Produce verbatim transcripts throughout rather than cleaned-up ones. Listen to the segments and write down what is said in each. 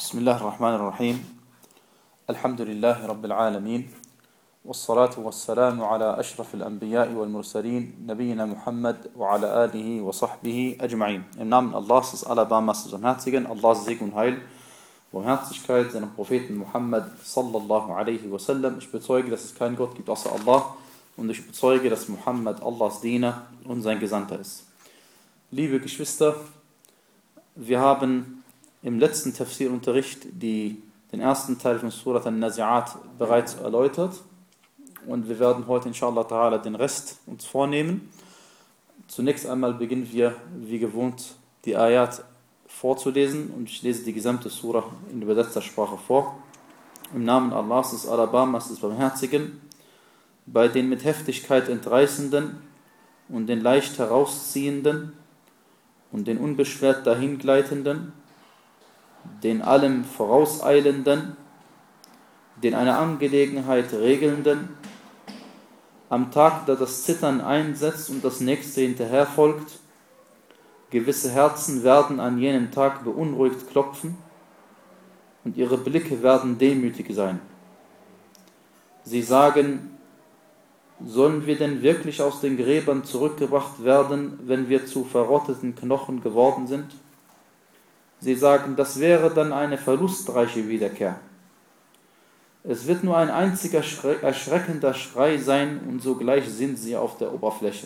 بسم الله الرحمن الرحيم الحمد لله رب العالمين والصلاة والسلام على أشرف الأنبياء والمرسلين نبينا Muhammad وعلى آله وصحبه أجمعين. Im Namen Allahs des Allerbarmers des Barmherzigen, Allahs Segen und Heil, Barmherzigkeit seinem Propheten Muhammad sallallahu alaihi wasallam. Ich bezeuge, dass es keinen Gott gibt außer Allah und ich bezeuge, dass Muhammad Allahs Diener und sein Gesandter ist. Liebe Geschwister, wir haben im letzten Tafsir-Unterricht die, den ersten Teil von Surat An-Nazi'at bereits erläutert und wir werden heute inshallah ta'ala den Rest uns vornehmen. Zunächst einmal beginnen wir wie gewohnt die Ayat vorzulesen und ich lese die gesamte Surah in übersetzter Sprache vor. Im Namen Allahs des Allerbarmers des Barmherzigen, bei den mit Heftigkeit Entreißenden und den leicht Herausziehenden und den unbeschwert Dahingleitenden, den allem Vorauseilenden, den eine Angelegenheit Regelnden, am Tag, da das Zittern einsetzt und das nächste hinterher folgt, gewisse Herzen werden an jenem Tag beunruhigt klopfen und ihre Blicke werden demütig sein. Sie sagen, sollen wir denn wirklich aus den Gräbern zurückgebracht werden, wenn wir zu verrotteten Knochen geworden sind? Sie sagen, das wäre dann eine verlustreiche Wiederkehr. Es wird nur ein einziger erschreckender Schrei sein und sogleich sind sie auf der Oberfläche.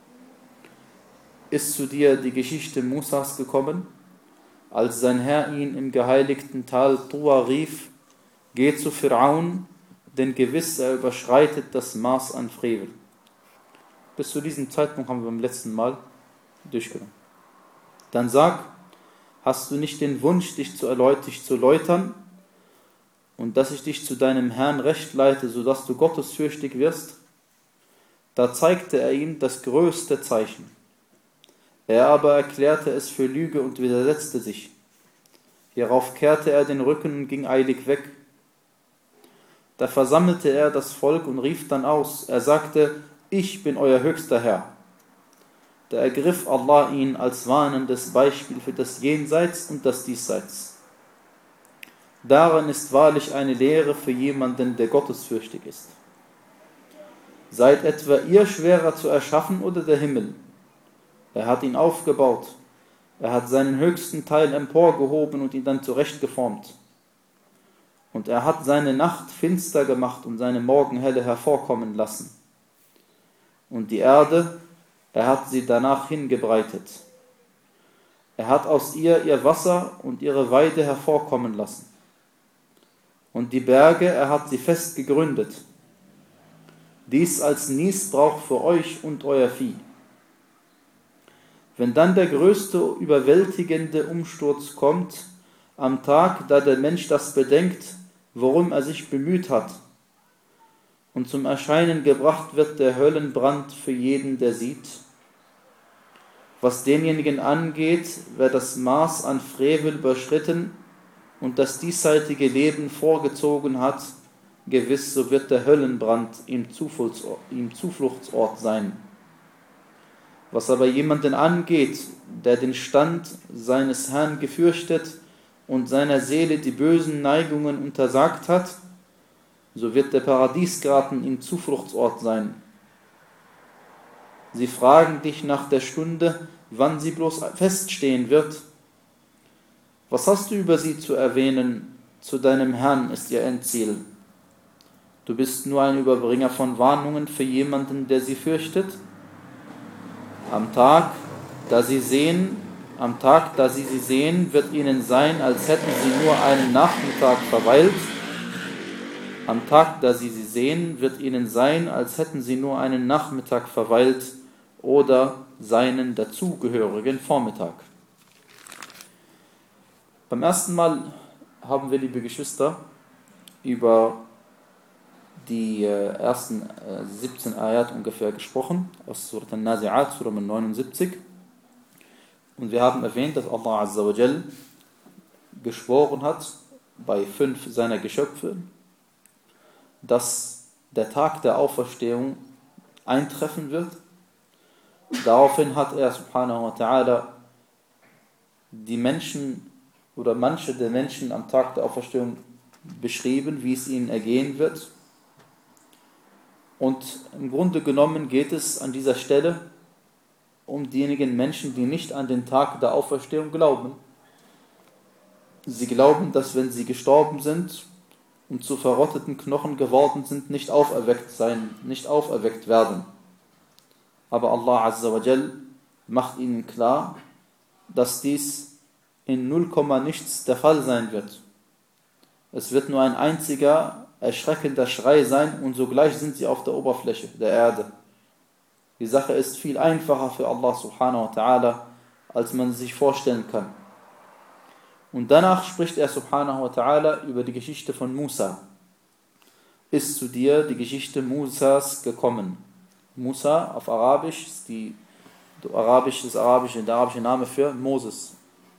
Ist zu dir die Geschichte Musas gekommen, als sein Herr ihn im geheiligten Tal Tuwa rief, geh zu Fir'aun, denn gewiss er überschreitet das Maß an Frevel. Bis zu diesem Zeitpunkt haben wir beim letzten Mal durchgenommen. Dann sag, hast du nicht den Wunsch, dich zu, erläut- dich zu läutern und dass ich dich zu deinem Herrn recht leite, sodass du gottesfürchtig wirst? Da zeigte er ihm das größte Zeichen. Er aber erklärte es für Lüge und widersetzte sich. Hierauf kehrte er den Rücken und ging eilig weg. Da versammelte er das Volk und rief dann aus. Er sagte, ich bin euer höchster Herr. Da ergriff Allah ihn als warnendes Beispiel für das Jenseits und das Diesseits. Darin ist wahrlich eine Lehre für jemanden, der gottesfürchtig ist. Seid etwa ihr schwerer zu erschaffen oder der Himmel? Er hat ihn aufgebaut. Er hat seinen höchsten Teil emporgehoben und ihn dann zurechtgeformt. Und er hat seine Nacht finster gemacht und seine Morgenhelle hervorkommen lassen. Und die Erde, er hat sie danach hingebreitet. Er hat aus ihr ihr Wasser und ihre Weide hervorkommen lassen. Und die Berge, er hat sie fest gegründet. Dies als Nießbrauch für euch und euer Vieh. Wenn dann der größte, überwältigende Umsturz kommt, am Tag, da der Mensch das bedenkt, worum er sich bemüht hat, und zum Erscheinen gebracht wird der Höllenbrand für jeden, der sieht. Was denjenigen angeht, wer das Maß an Frevel überschritten und das diesseitige Leben vorgezogen hat, gewiss, so wird der Höllenbrand ihm Zufluchtsort, ihm Zufluchtsort sein. Was aber jemanden angeht, der den Stand seines Herrn gefürchtet und seiner Seele die bösen Neigungen untersagt hat, so wird der Paradiesgarten ihm Zufluchtsort sein. Sie fragen dich nach der Stunde, wann sie bloß feststehen wird. Was hast du über sie zu erwähnen? Zu deinem Herrn ist ihr Endziel. Du bist nur ein Überbringer von Warnungen für jemanden, der sie fürchtet. Am Tag, da sie sehen, am Tag, da sie sie sehen, wird ihnen sein, als hätten sie nur einen Nachmittag verweilt. Am Tag, da sie sie sehen, wird ihnen sein, als hätten sie nur einen Nachmittag verweilt oder seinen dazugehörigen Vormittag. Beim ersten Mal haben wir, liebe Geschwister, über die äh, ersten äh, siebzehn Ayat ungefähr gesprochen, aus Surat An-Nazi'at, Surah neunundsiebzig. Und wir haben erwähnt, dass Allah Azza wa Jal geschworen hat, bei fünf seiner Geschöpfe, dass der Tag der Auferstehung eintreffen wird. Daraufhin hat er, subhanahu wa ta'ala, die Menschen oder manche der Menschen am Tag der Auferstehung beschrieben, wie es ihnen ergehen wird. Und im Grunde genommen geht es an dieser Stelle um diejenigen Menschen, die nicht an den Tag der Auferstehung glauben. Sie glauben, dass wenn sie gestorben sind und zu verrotteten Knochen geworden sind, nicht auferweckt sein, nicht auferweckt werden. Aber Allah Azza wa Jal macht ihnen klar, dass dies in null Komma nichts der Fall sein wird. Es wird nur ein einziger erschreckender Schrei sein und sogleich sind sie auf der Oberfläche der Erde. Die Sache ist viel einfacher für Allah subhanahu wa ta'ala, als man sich vorstellen kann. Und danach spricht er subhanahu wa ta'ala über die Geschichte von Musa. Ist zu dir die Geschichte Musas gekommen? Musa auf Arabisch ist die Arabisch, das arabische, der arabische Name für Moses.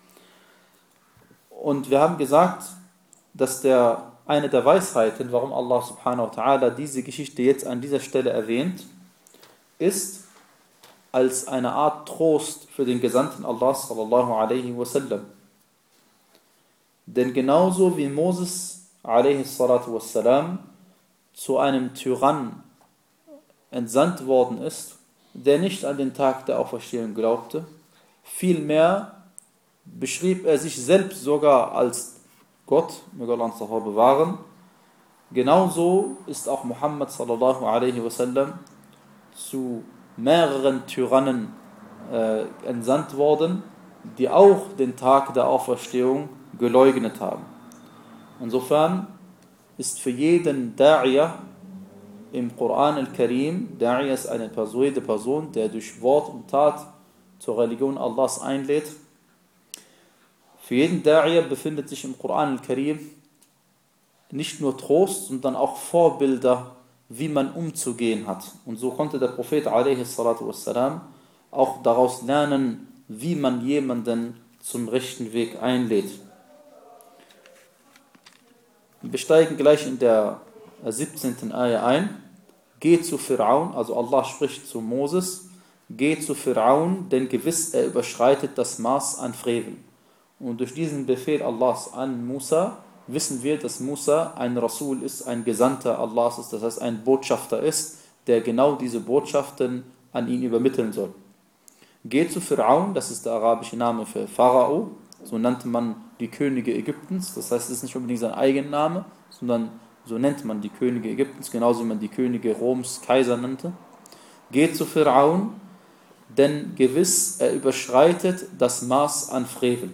Und wir haben gesagt, dass der, eine der Weisheiten, warum Allah subhanahu wa ta'ala diese Geschichte jetzt an dieser Stelle erwähnt, ist als eine Art Trost für den Gesandten Allah sallallahu alaihi wasallam. Denn genauso wie Moses alaihi salatu wassalam zu einem Tyrann entsandt worden ist, der nicht an den Tag der Auferstehung glaubte, vielmehr beschrieb er sich selbst sogar als Gott, möge Allah uns davor bewahren. Genauso ist auch Muhammad sallallahu alaihi wasallam zu mehreren Tyrannen äh, entsandt worden, die auch den Tag der Auferstehung geleugnet haben. Insofern ist für jeden Da'iyah im Koran al-Karim, Da'iyah ist eine persuade Person, der durch Wort und Tat zur Religion Allahs einlädt. Für jeden Da'iyah befindet sich im Koran al-Karim nicht nur Trost, sondern auch Vorbilder, wie man umzugehen hat. Und so konnte der Prophet a.s. auch daraus lernen, wie man jemanden zum rechten Weg einlädt. Wir steigen gleich in der siebzehnten Ayah ein. Geh zu Fir'aun, also Allah spricht zu Moses, geh zu Fir'aun, denn gewiss er überschreitet das Maß an Frevel. Und durch diesen Befehl Allahs an Musa wissen wir, dass Musa ein Rasul ist, ein Gesandter Allahs ist, das heißt ein Botschafter ist, der genau diese Botschaften an ihn übermitteln soll. Geh zu Fir'aun, das ist der arabische Name für Pharao, so nannte man die Könige Ägyptens, das heißt, es ist nicht unbedingt sein Eigenname, sondern so nennt man die Könige Ägyptens, genauso wie man die Könige Roms Kaiser nannte. Geh zu Fir'aun, denn gewiss, er überschreitet das Maß an Frevel.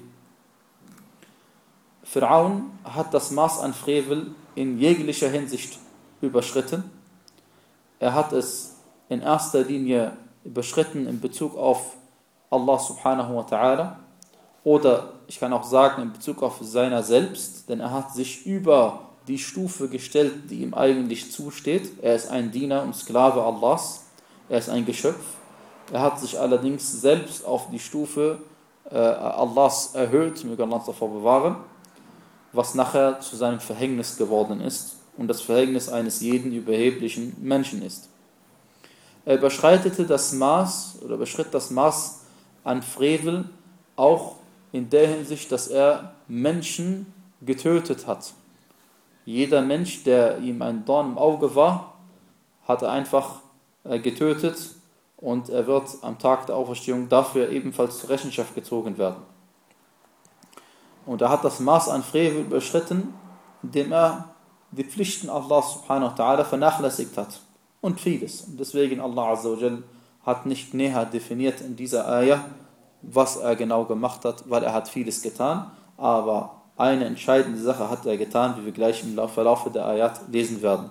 Fir'aun hat das Maß an Frevel in jeglicher Hinsicht überschritten. Er hat es in erster Linie überschritten in Bezug auf Allah subhanahu wa ta'ala oder ich kann auch sagen in Bezug auf seiner selbst, denn er hat sich über die Stufe gestellt, die ihm eigentlich zusteht. Er ist ein Diener und Sklave Allahs, er ist ein Geschöpf. Er hat sich allerdings selbst auf die Stufe äh, Allahs erhöht, möge Allah uns davor bewahren, was nachher zu seinem Verhängnis geworden ist und das Verhängnis eines jeden überheblichen Menschen ist. Er überschreitete das Maß oder überschritt das Maß an Frevel auch in der Hinsicht, dass er Menschen getötet hat. Jeder Mensch, der ihm ein Dorn im Auge war, hat er einfach getötet und er wird am Tag der Auferstehung dafür ebenfalls zur Rechenschaft gezogen werden. Und er hat das Maß an Frevel überschritten, indem er die Pflichten Allah subhanahu wa ta'ala vernachlässigt hat. Und vieles. Und deswegen Allah Azza wa Jal hat nicht näher definiert in dieser Ayah, was er genau gemacht hat, weil er hat vieles getan. Aber eine entscheidende Sache hat er getan, wie wir gleich im Verlauf der Ayat lesen werden.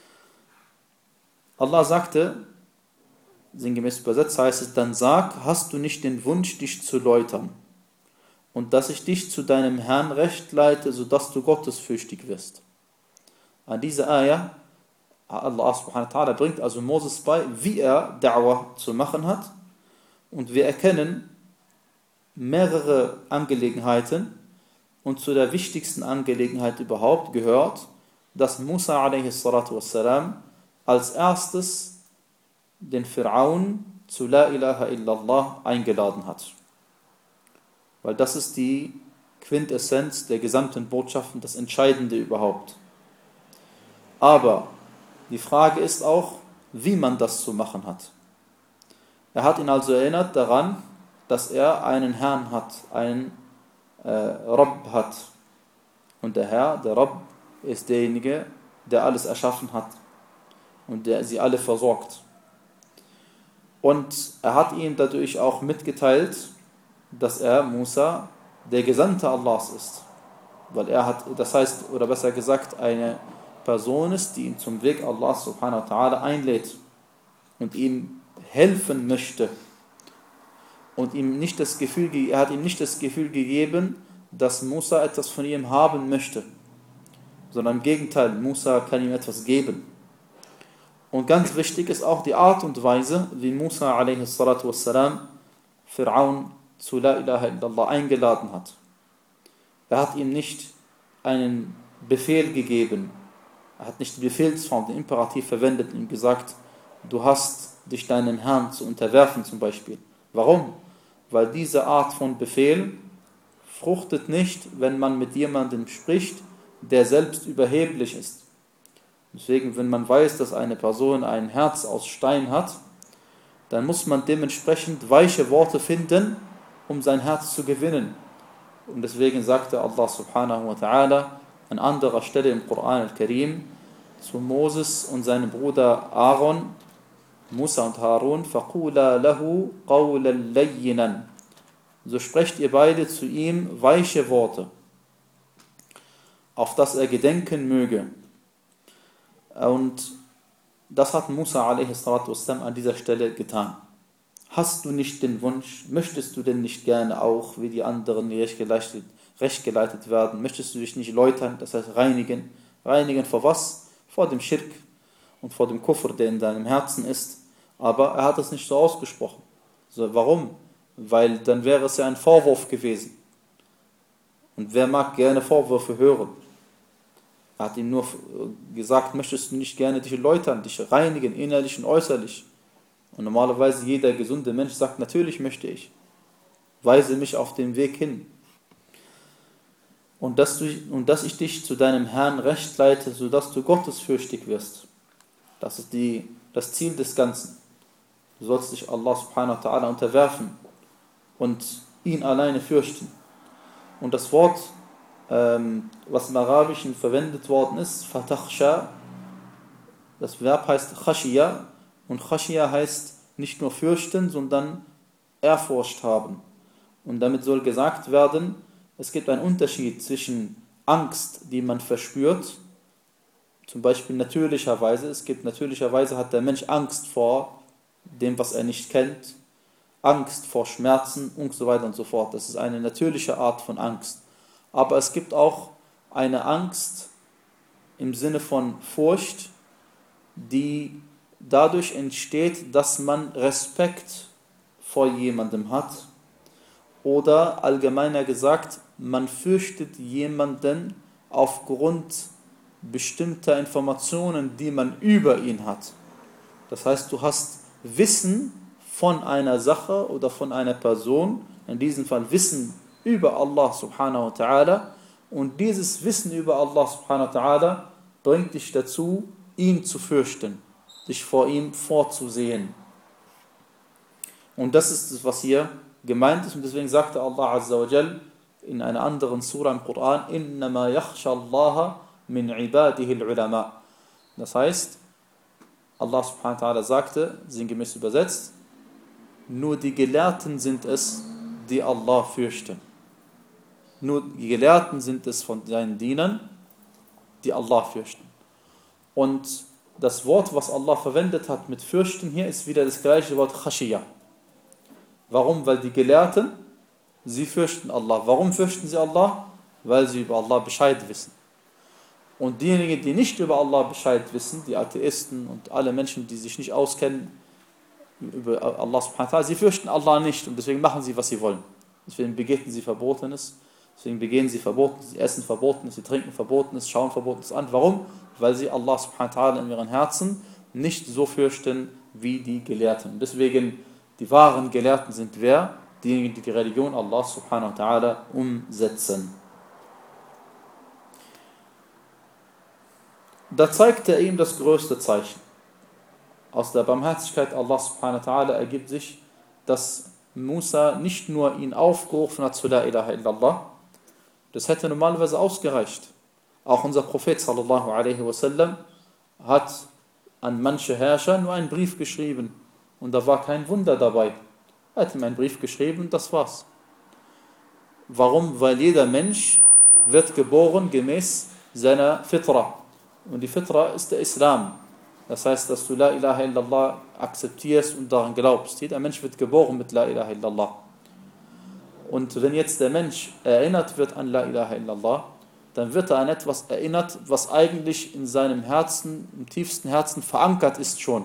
Allah sagte, sinngemäß übersetzt heißt es, dann sag, hast du nicht den Wunsch, dich zu läutern und dass ich dich zu deinem Herrn recht leite, sodass du gottesfürchtig wirst. An dieser Ayah, Allah subhanahu wa ta'ala bringt also Moses bei, wie er Da'wah zu machen hat. Und wir erkennen mehrere Angelegenheiten. Und zu der wichtigsten Angelegenheit überhaupt gehört, dass Musa a.s. als erstes den Fir'aun zu La ilaha illallah eingeladen hat. Weil das ist die Quintessenz der gesamten Botschaft und das Entscheidende überhaupt. Aber die Frage ist auch, wie man das zu machen hat. Er hat ihn also erinnert daran, dass er einen Herrn hat, einen äh, Rabb hat. Und der Herr, der Rabb, ist derjenige, der alles erschaffen hat und der sie alle versorgt. Und er hat ihm dadurch auch mitgeteilt, dass er, Musa, der Gesandte Allahs ist. Weil er hat, das heißt, oder besser gesagt, eine Person ist, die ihn zum Weg Allahs subhanahu wa ta'ala einlädt und ihm helfen möchte. Und ihm nicht das Gefühl, er hat ihm nicht das Gefühl gegeben, dass Musa etwas von ihm haben möchte, sondern im Gegenteil, Musa kann ihm etwas geben. Und ganz wichtig ist auch die Art und Weise, wie Musa alaihi salatu wassalam Fir'aun zu La ilaha illallah eingeladen hat. Er hat ihm nicht einen Befehl gegeben, er hat nicht die Befehlsform, den Imperativ verwendet und ihm gesagt, du hast dich deinem Herrn zu unterwerfen zum Beispiel. Warum? Weil diese Art von Befehl fruchtet nicht, wenn man mit jemandem spricht, der selbst überheblich ist. Deswegen, wenn man weiß, dass eine Person ein Herz aus Stein hat, dann muss man dementsprechend weiche Worte finden, um sein Herz zu gewinnen. Und deswegen sagte Allah subhanahu wa ta'ala an anderer Stelle im Koran al-Karim zu Moses und seinem Bruder Aaron, Musa und Harun, فَقُولَا لَهُ قَوْلًا لَيِّنًا. So sprecht ihr beide zu ihm weiche Worte, auf das er gedenken möge. Und das hat Musa a.s. an dieser Stelle getan. Hast du nicht den Wunsch, möchtest du denn nicht gerne auch, wie die anderen recht geleitet, recht geleitet werden, möchtest du dich nicht läutern, das heißt reinigen, reinigen vor was? Vor dem Schirk und vor dem Kufr, der in deinem Herzen ist. Aber er hat es nicht so ausgesprochen. So, warum? Weil dann wäre es ja ein Vorwurf gewesen. Und wer mag gerne Vorwürfe hören? Er hat ihm nur gesagt, möchtest du nicht gerne dich läutern, dich reinigen, innerlich und äußerlich? Und normalerweise jeder gesunde Mensch sagt, natürlich möchte ich. Weise mich auf den Weg hin. Und dass, du, und dass ich dich zu deinem Herrn recht leite, sodass du gottesfürchtig wirst. Das ist die, das Ziel des Ganzen. Du sollst dich Allah subhanahu wa ta'ala unterwerfen und ihn alleine fürchten. Und das Wort, ähm, was im Arabischen verwendet worden ist, fatakhsha, das Verb heißt khashiya, und khashiya heißt nicht nur fürchten, sondern Ehrfurcht haben. Und damit soll gesagt werden, es gibt einen Unterschied zwischen Angst, die man verspürt, zum Beispiel natürlicherweise, es gibt natürlicherweise hat der Mensch Angst vor dem, was er nicht kennt, Angst vor Schmerzen und so weiter und so fort. Das ist eine natürliche Art von Angst. Aber es gibt auch eine Angst im Sinne von Furcht, die dadurch entsteht, dass man Respekt vor jemandem hat oder allgemeiner gesagt, man fürchtet jemanden aufgrund bestimmter Informationen, die man über ihn hat. Das heißt, du hast Wissen von einer Sache oder von einer Person, in diesem Fall Wissen über Allah subhanahu wa ta'ala, und dieses Wissen über Allah subhanahu wa ta'ala bringt dich dazu, ihn zu fürchten, dich vor ihm vorzusehen. Und das ist es, was hier gemeint ist, und deswegen sagte Allah azza wa jal in einer anderen Surah im Koran, إِنَّمَا يَخْشَى اللَّهَ مِنْ عِبَادِهِ الْعُلَمَاء. Das heißt, Allah subhanahu wa ta'ala sagte, sinngemäß übersetzt, nur die Gelehrten sind es, die Allah fürchten. Nur die Gelehrten sind es von seinen Dienern, die Allah fürchten. Und das Wort, was Allah verwendet hat mit fürchten hier, ist wieder das gleiche Wort khashiyah. Warum? Weil die Gelehrten, sie fürchten Allah. Warum fürchten sie Allah? Weil sie über Allah Bescheid wissen. Und diejenigen, die nicht über Allah Bescheid wissen, die Atheisten und alle Menschen, die sich nicht auskennen über Allah subhanahu wa ta'ala, sie fürchten Allah nicht und deswegen machen sie, was sie wollen. Deswegen begehen sie Verbotenes, deswegen begehen sie Verbotenes, sie essen Verbotenes, sie trinken Verbotenes, schauen Verbotenes an. Warum? Weil sie Allah subhanahu wa ta'ala in ihren Herzen nicht so fürchten wie die Gelehrten. Deswegen, die wahren Gelehrten sind wer? diejenigen, die die Religion Allah subhanahu wa ta'ala umsetzen. Da zeigte er ihm das größte Zeichen. Aus der Barmherzigkeit Allah subhanahu wa ta'ala ergibt sich, dass Musa nicht nur ihn aufgerufen hat zu La ilaha illallah, das hätte normalerweise ausgereicht. Auch unser Prophet sallallahu alaihi wasallam hat an manche Herrscher nur einen Brief geschrieben und da war kein Wunder dabei. Er hat ihm einen Brief geschrieben, das war's. Warum? Weil jeder Mensch wird geboren gemäß seiner Fitra. Und die Fitra ist der Islam. Das heißt, dass du La ilaha illallah akzeptierst und daran glaubst. Jeder Mensch wird geboren mit La ilaha illallah. Und wenn jetzt der Mensch erinnert wird an La ilaha illallah, dann wird er an etwas erinnert, was eigentlich in seinem Herzen, im tiefsten Herzen verankert ist schon.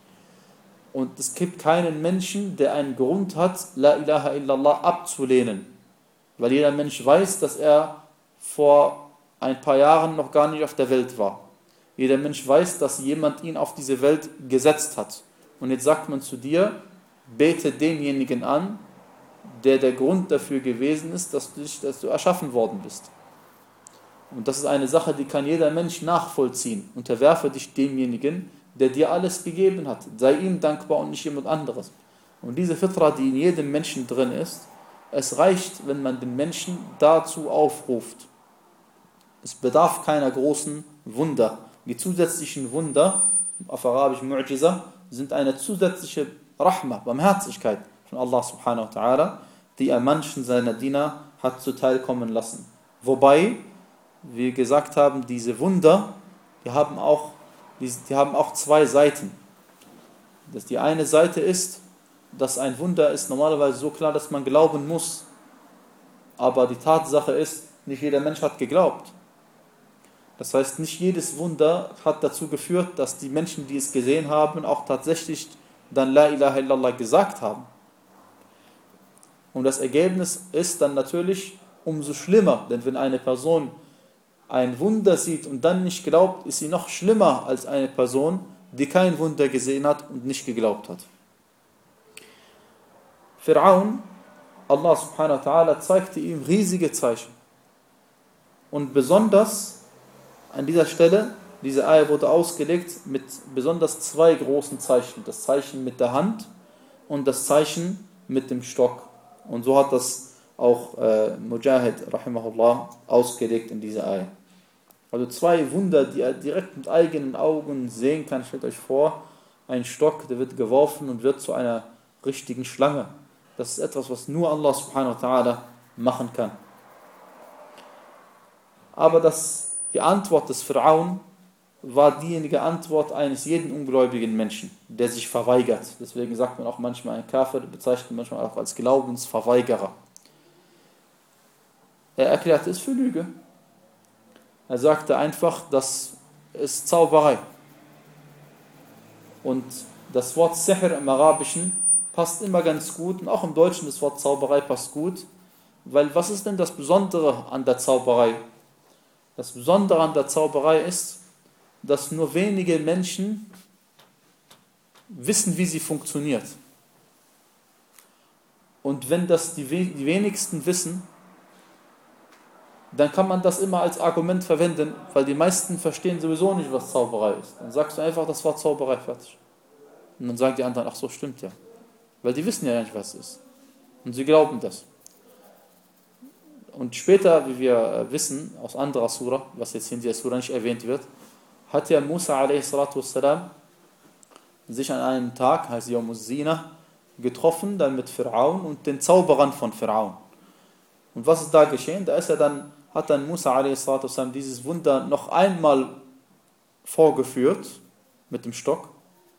Und es gibt keinen Menschen, der einen Grund hat, La ilaha illallah abzulehnen. Weil jeder Mensch weiß, dass er vor ein paar Jahren noch gar nicht auf der Welt war. Jeder Mensch weiß, dass jemand ihn auf diese Welt gesetzt hat. Und jetzt sagt man zu dir, bete denjenigen an, der der Grund dafür gewesen ist, dass du, dass du erschaffen worden bist. Und das ist eine Sache, die kann jeder Mensch nachvollziehen. Unterwerfe dich demjenigen, der dir alles gegeben hat. Sei ihm dankbar und nicht jemand anderes. Und diese Fitra, die in jedem Menschen drin ist, es reicht, wenn man den Menschen dazu aufruft. Es bedarf keiner großen Wunder. Die zusätzlichen Wunder, auf Arabisch Mu'jiza, sind eine zusätzliche Rahma, Barmherzigkeit von Allah subhanahu wa ta'ala, die er manchen seiner Diener hat zuteilkommen lassen. Wobei, wie wir gesagt haben, diese Wunder, die haben auch, die, die haben auch zwei Seiten. Das die eine Seite ist, dass ein Wunder ist normalerweise so klar, dass man glauben muss. Aber die Tatsache ist, nicht jeder Mensch hat geglaubt. Das heißt, nicht jedes Wunder hat dazu geführt, dass die Menschen, die es gesehen haben, auch tatsächlich dann La ilaha illallah gesagt haben. Und das Ergebnis ist dann natürlich umso schlimmer, denn wenn eine Person ein Wunder sieht und dann nicht glaubt, ist sie noch schlimmer als eine Person, die kein Wunder gesehen hat und nicht geglaubt hat. Fir'aun, Allah subhanahu wa ta'ala, zeigte ihm riesige Zeichen. Und besonders an dieser Stelle, diese Eier wurde ausgelegt mit besonders zwei großen Zeichen. Das Zeichen mit der Hand und das Zeichen mit dem Stock. Und so hat das auch äh, Mujahid, rahimahullah, ausgelegt in dieser Eier. Also zwei Wunder, die er direkt mit eigenen Augen sehen kann. Stellt euch vor, ein Stock, der wird geworfen und wird zu einer richtigen Schlange. Das ist etwas, was nur Allah subhanahu wa ta'ala machen kann. Aber das Die Antwort des Fir'aun war diejenige Antwort eines jeden ungläubigen Menschen, der sich verweigert. Deswegen sagt man auch manchmal, ein Kafir bezeichnet man manchmal auch als Glaubensverweigerer. Er erklärte es für Lüge. Er sagte einfach, das ist Zauberei. Und das Wort Sihr im Arabischen passt immer ganz gut, und auch im Deutschen das Wort Zauberei passt gut, weil was ist denn das Besondere an der Zauberei? Das Besondere an der Zauberei ist, dass nur wenige Menschen wissen, wie sie funktioniert. Und wenn das die, die wenigsten wissen, dann kann man das immer als Argument verwenden, weil die meisten verstehen sowieso nicht, was Zauberei ist. Dann sagst du einfach, das war Zauberei, fertig. Und dann sagen die anderen, ach so, stimmt ja. Weil die wissen ja nicht, was es ist. Und sie glauben das. Und später, wie wir wissen, aus anderer Surah, was jetzt in dieser Surah nicht erwähnt wird, hat ja Musa a s. sich an einem Tag, heißt Yawm az-Zina, getroffen, dann mit Fir'aun und den Zauberern von Fir'aun. Und was ist da geschehen? Da ist er dann, hat dann Musa a s. dieses Wunder noch einmal vorgeführt mit dem Stock.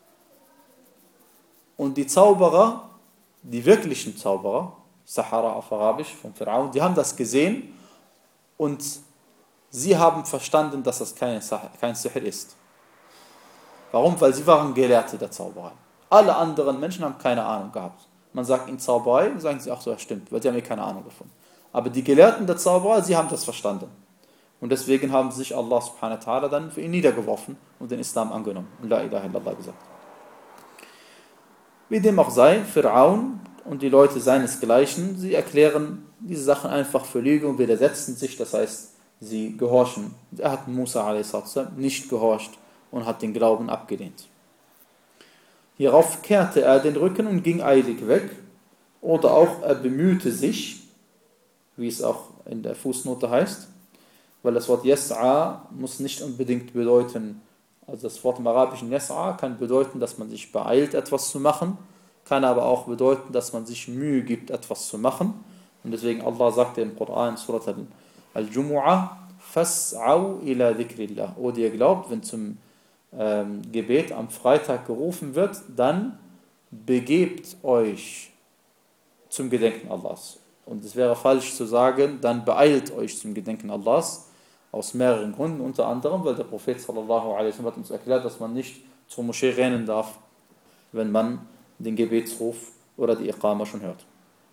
Und die Zauberer, die wirklichen Zauberer, Sahara auf Arabisch, von Fir'aun, die haben das gesehen und sie haben verstanden, dass das kein, kein Sihr ist. Warum? Weil sie waren Gelehrte der Zauberei. Alle anderen Menschen haben keine Ahnung gehabt. Man sagt ihnen Zauberei und sagen sie, ach so, das stimmt, weil sie haben ja keine Ahnung davon. Aber die Gelehrten der Zauberei, sie haben das verstanden. Und deswegen haben sich Allah subhanahu wa ta'ala dann für ihn niedergeworfen und den Islam angenommen und La ilaha illallah gesagt. Wie dem auch sei, Fir'aun und die Leute seinesgleichen, sie erklären diese Sachen einfach für Lüge und widersetzen sich, das heißt, sie gehorchen. Er hat Musa a s. nicht gehorcht und hat den Glauben abgelehnt. Hierauf kehrte er den Rücken und ging eilig weg, oder auch er bemühte sich, wie es auch in der Fußnote heißt, weil das Wort Yas'a muss nicht unbedingt bedeuten, also das Wort im Arabischen Yas'a kann bedeuten, dass man sich beeilt, etwas zu machen, kann aber auch bedeuten, dass man sich Mühe gibt, etwas zu machen. Und deswegen Allah sagte im Koran, Surat Al-Jumu'ah, Fas'au ila dhikrillah. O ihr glaubt, wenn zum ähm, Gebet am Freitag gerufen wird, dann begebt euch zum Gedenken Allahs. Und es wäre falsch zu sagen, dann beeilt euch zum Gedenken Allahs, aus mehreren Gründen, unter anderem, weil der Prophet sallallahu alaihi wasallam hat uns erklärt, dass man nicht zur Moschee rennen darf, wenn man den Gebetsruf oder die Iqama schon hört.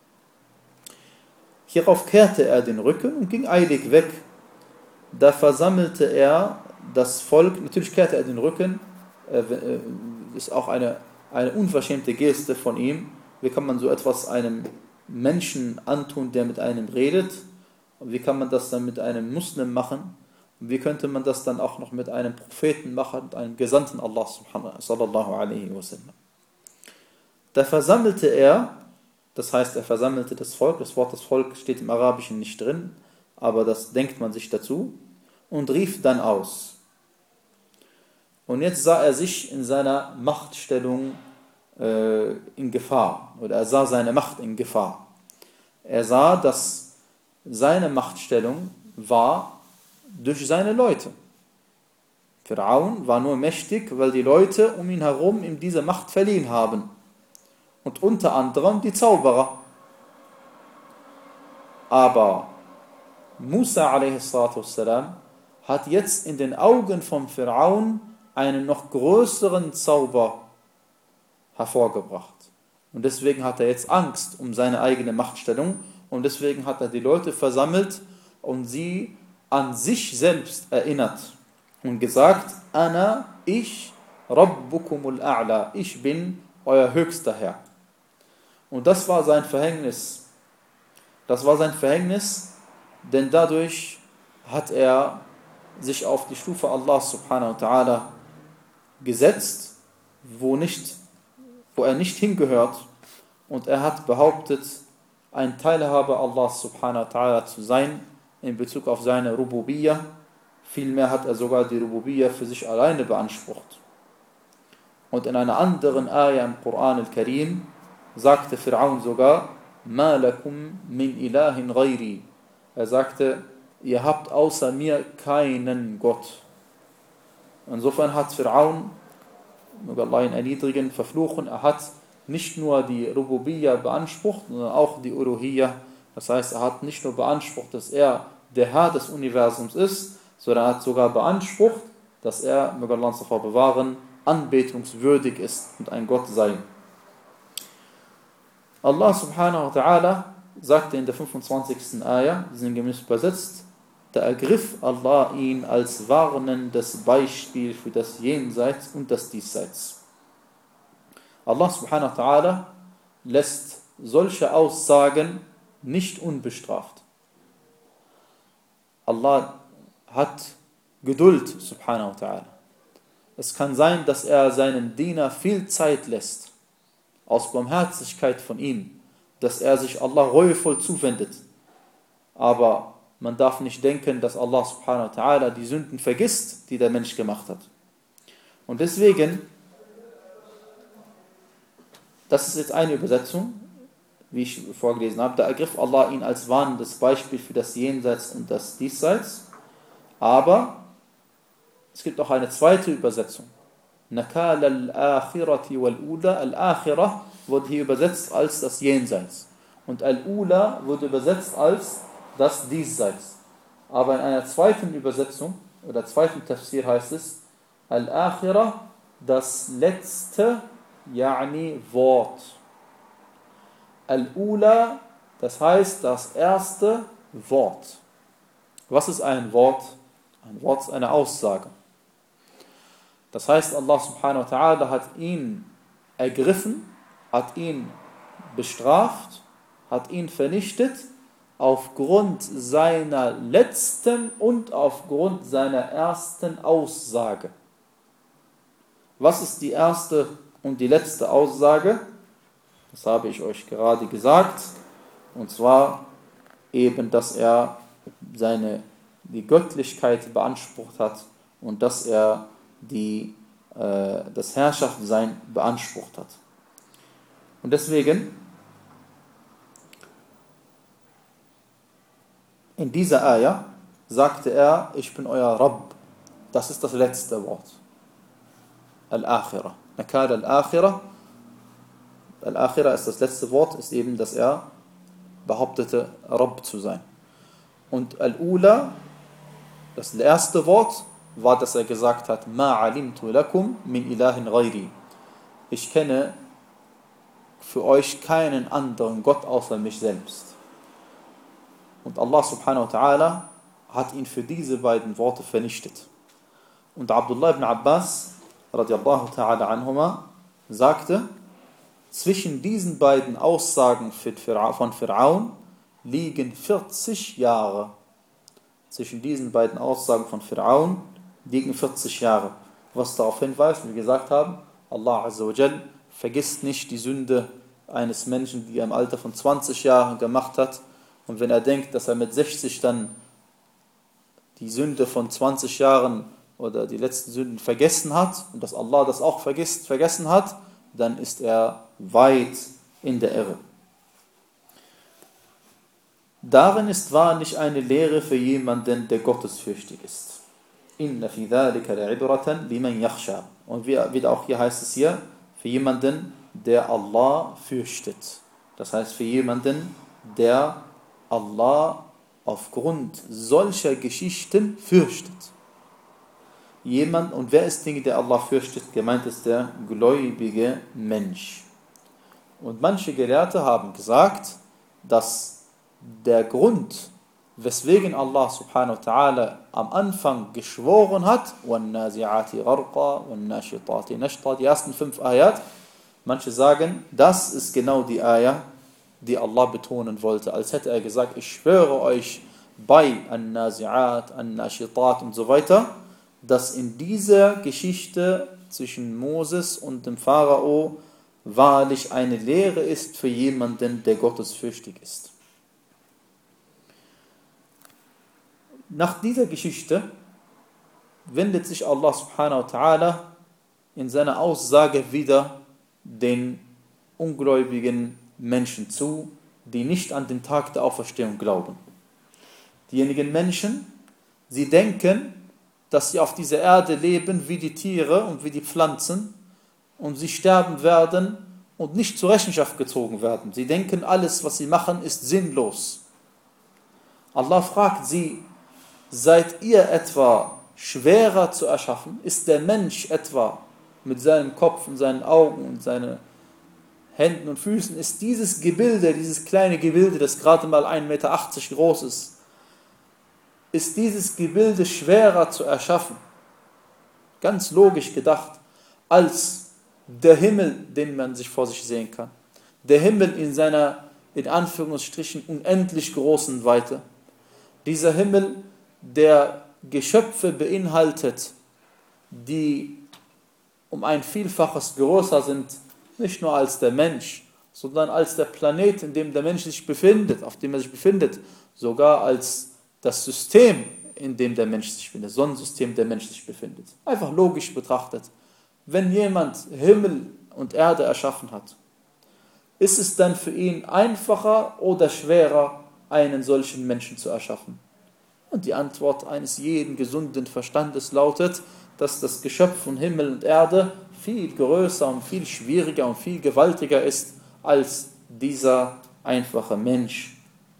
Hierauf kehrte er den Rücken und ging eilig weg. Da versammelte er das Volk, natürlich kehrte er den Rücken, äh, ist auch eine, eine unverschämte Geste von ihm. Wie kann man so etwas einem Menschen antun, der mit einem redet? Und wie kann man das dann mit einem Muslim machen? Und wie könnte man das dann auch noch mit einem Propheten machen, mit einem Gesandten Allah sallallahu alaihi wasallam? Da versammelte er, das heißt, er versammelte das Volk, das Wort das Volk steht im Arabischen nicht drin, aber das denkt man sich dazu, und rief dann aus. Und jetzt sah er sich in seiner Machtstellung äh, in Gefahr, oder er sah seine Macht in Gefahr. Er sah, dass seine Machtstellung war durch seine Leute. Fir'aun war nur mächtig, weil die Leute um ihn herum ihm diese Macht verliehen haben. Und unter anderem die Zauberer. Aber Musa a s. hat jetzt in den Augen von Fir'aun einen noch größeren Zauber hervorgebracht. Und deswegen hat er jetzt Angst um seine eigene Machtstellung und deswegen hat er die Leute versammelt und sie an sich selbst erinnert und gesagt, Ana, ich, Rabbukumul A'la, ich bin euer höchster Herr. Und das war sein Verhängnis. Das war sein Verhängnis, denn dadurch hat er sich auf die Stufe Allah subhanahu wa ta'ala gesetzt, wo, nicht, wo er nicht hingehört. Und er hat behauptet, ein Teilhaber Allah subhanahu wa ta'ala zu sein in Bezug auf seine Rububiyyah. Vielmehr hat er sogar die Rububiyyah für sich alleine beansprucht. Und in einer anderen Ayah im Koran al-Karim sagte Fir'aun sogar, Ma lakum min ilahin ghayri. Er sagte, ihr habt außer mir keinen Gott. Insofern hat Fir'aun, möge Allah ihn erniedrigen, verfluchen, er hat nicht nur die Rububiyyah beansprucht, sondern auch die Uluhiyyah. Das heißt, er hat nicht nur beansprucht, dass er der Herr des Universums ist, sondern er hat sogar beansprucht, dass er, möge Allah uns davor bewahren, anbetungswürdig ist und ein Gott sei. Allah subhanahu wa ta'ala sagte in der fünfundzwanzigsten Ayah, sinngemäß übersetzt, da ergriff Allah ihn als warnendes Beispiel für das Jenseits und das Diesseits. Allah subhanahu wa ta'ala lässt solche Aussagen nicht unbestraft. Allah hat Geduld subhanahu wa ta'ala. Es kann sein, dass er seinem Diener viel Zeit lässt, aus Barmherzigkeit von ihm, dass er sich Allah reuevoll zuwendet. Aber man darf nicht denken, dass Allah subhanahu wa ta'ala die Sünden vergisst, die der Mensch gemacht hat. Und deswegen, das ist jetzt eine Übersetzung, wie ich vorgelesen habe, da ergriff Allah ihn als warnendes Beispiel für das Jenseits und das Diesseits. Aber es gibt auch eine zweite Übersetzung. Nakal al-Akhirati wal-Ula. Al-Akhirah wurde hier übersetzt als das Jenseits. Und Al-Ula wurde übersetzt als das Diesseits. Aber in einer zweiten Übersetzung, oder zweiten Tafsir heißt es, Al-Akhirah, das letzte, yani Wort. Al-Ula, das heißt das erste Wort. Was ist ein Wort? Ein Wort ist eine Aussage. Das heißt, Allah subhanahu wa ta'ala hat ihn ergriffen, hat ihn bestraft, hat ihn vernichtet, aufgrund seiner letzten und aufgrund seiner ersten Aussage. Was ist die erste und die letzte Aussage? Das habe ich euch gerade gesagt. Und zwar eben, dass er seine, die Göttlichkeit beansprucht hat und dass er die, äh, das Herrschaftsein beansprucht hat. Und deswegen, in dieser Ayah sagte er, ich bin euer Rabb. Das ist das letzte Wort. Al-Akhirah. Nakal al-Akhirah. Al-Akhirah ist das letzte Wort, ist eben, dass er behauptete, Rabb zu sein. Und Al-Ula, das erste Wort, war, dass er gesagt hat, Ma alimtu lakum min ilahin ghairi. Ich kenne für euch keinen anderen Gott außer mich selbst. Und Allah subhanahu wa ta'ala hat ihn für diese beiden Worte vernichtet. Und Abdullah ibn Abbas radiallahu ta'ala anhuma sagte, zwischen diesen beiden Aussagen von Fir'aun liegen vierzig Jahre. Zwischen diesen beiden Aussagen von Fir'aun liegen vierzig Jahre. Was darauf hinweist, wie wir gesagt haben, Allah Azza wa Jal vergisst nicht die Sünde eines Menschen, die er im Alter von zwanzig Jahren gemacht hat. Und wenn er denkt, dass er mit sechzig dann die Sünde von zwanzig Jahren oder die letzten Sünden vergessen hat und dass Allah das auch vergisst, vergessen hat, dann ist er weit in der Irre. Darin ist wahrlich eine Lehre für jemanden, der gottesfürchtig ist. Inna fi dhalika la'ibratan liman yakhsha. Und wieder auch hier heißt es hier, für jemanden, der Allah fürchtet. Das heißt für jemanden, der Allah aufgrund solcher Geschichten fürchtet. Jemand, und wer ist derjenige, der Allah fürchtet? Gemeint ist der gläubige Mensch. Und manche Gelehrte haben gesagt, dass der Grund, weswegen Allah subhanahu wa ta'ala am Anfang geschworen hat, وَالنَّازِعَاتِ غَرْقًا وَالنَّاشِطَاتِ نَشْطًا, die ersten fünf Ayat, manche sagen, das ist genau die Ayah, die Allah betonen wollte, als hätte er gesagt, ich schwöre euch bei An-Nazi'at, An-Nashitat und so weiter, dass in dieser Geschichte zwischen Moses und dem Pharao wahrlich eine Lehre ist für jemanden, der gottesfürchtig ist. Nach dieser Geschichte wendet sich Allah subhanahu wa ta'ala in seiner Aussage wieder den ungläubigen Menschen zu, die nicht an den Tag der Auferstehung glauben. Diejenigen Menschen, sie denken, dass sie auf dieser Erde leben wie die Tiere und wie die Pflanzen und sie sterben werden und nicht zur Rechenschaft gezogen werden. Sie denken, alles, was sie machen, ist sinnlos. Allah fragt sie, seid ihr etwa schwerer zu erschaffen? Ist der Mensch etwa mit seinem Kopf und seinen Augen und seinen Händen und Füßen, ist dieses Gebilde, dieses kleine Gebilde, das gerade mal ein Meter achtzig groß ist, ist dieses Gebilde schwerer zu erschaffen, ganz logisch gedacht, als der Himmel, den man sich vor sich sehen kann. Der Himmel in seiner, in Anführungsstrichen, unendlich großen Weite. Dieser Himmel, der Geschöpfe beinhaltet, die um ein Vielfaches größer sind, nicht nur als der Mensch, sondern als der Planet, in dem der Mensch sich befindet, auf dem er sich befindet, sogar als das System, in dem der Mensch sich befindet, das Sonnensystem, in dem der Mensch sich befindet. Einfach logisch betrachtet. Wenn jemand Himmel und Erde erschaffen hat, ist es dann für ihn einfacher oder schwerer, einen solchen Menschen zu erschaffen? Und die Antwort eines jeden gesunden Verstandes lautet, dass das Geschöpf von Himmel und Erde viel größer und viel schwieriger und viel gewaltiger ist als dieser einfache Mensch.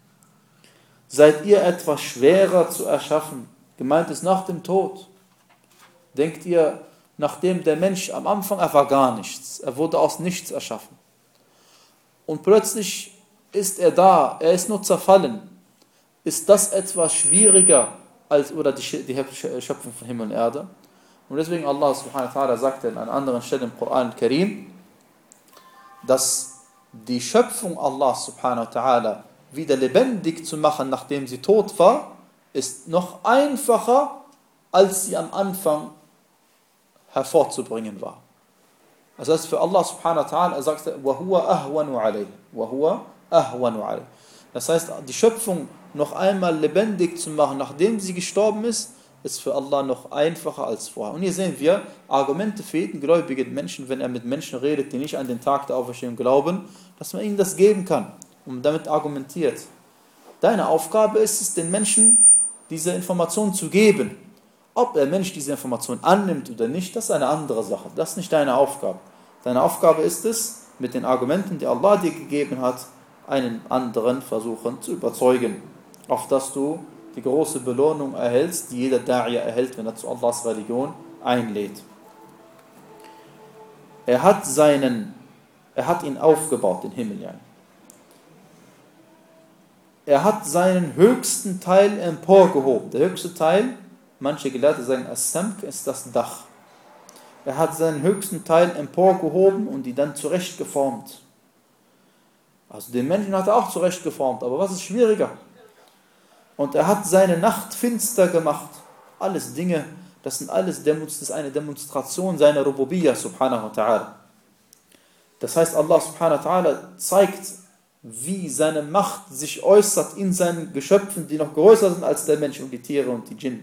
Seid ihr etwas schwerer zu erschaffen? Gemeint ist nach dem Tod. Denkt ihr, nachdem der Mensch am Anfang, er war gar nichts, er wurde aus nichts erschaffen. Und plötzlich ist er da, er ist nur zerfallen. Ist das etwas schwieriger als oder die, die Schöpfung von Himmel und Erde? Und deswegen Allah subhanahu wa ta'ala sagt an einer anderen Stelle im Koran Karim, dass die Schöpfung Allah subhanahu wa ta'ala wieder lebendig zu machen, nachdem sie tot war, ist noch einfacher, als sie am Anfang hervorzubringen war. Das heißt, für Allah subhanahu wa ta'ala, er sagt, وَهُوَ أَهْوَنُ عَلَيْهِ وَهُوَ أَهْوَنُ عَلَيْهِ. Das heißt, die Schöpfung noch einmal lebendig zu machen, nachdem sie gestorben ist, ist für Allah noch einfacher als vorher. Und hier sehen wir Argumente für jeden gläubigen Menschen, wenn er mit Menschen redet, die nicht an den Tag der Auferstehung glauben, dass man ihnen das geben kann und damit argumentiert. Deine Aufgabe ist es, den Menschen diese Information zu geben. Ob der Mensch diese Information annimmt oder nicht, das ist eine andere Sache. Das ist nicht deine Aufgabe. Deine Aufgabe ist es, mit den Argumenten, die Allah dir gegeben hat, einen anderen versuchen zu überzeugen, auf dass du die große Belohnung erhältst, die jeder Da'iyah erhält, wenn er zu Allahs Religion einlädt. Er hat seinen, er hat ihn aufgebaut, den Himmel. Ja. Er hat seinen höchsten Teil emporgehoben. Der höchste Teil, manche Gelehrte sagen, As-Samk ist das Dach. Er hat seinen höchsten Teil emporgehoben und die dann zurechtgeformt. Also den Menschen hat er auch zurechtgeformt, aber was ist schwieriger? Und er hat seine Nacht finster gemacht. Alles Dinge, das sind alles das ist eine Demonstration seiner Rububiyyah subhanahu wa ta'ala. Das heißt, Allah subhanahu wa ta'ala zeigt, wie seine Macht sich äußert in seinen Geschöpfen, die noch größer sind als der Mensch und die Tiere und die Djinn.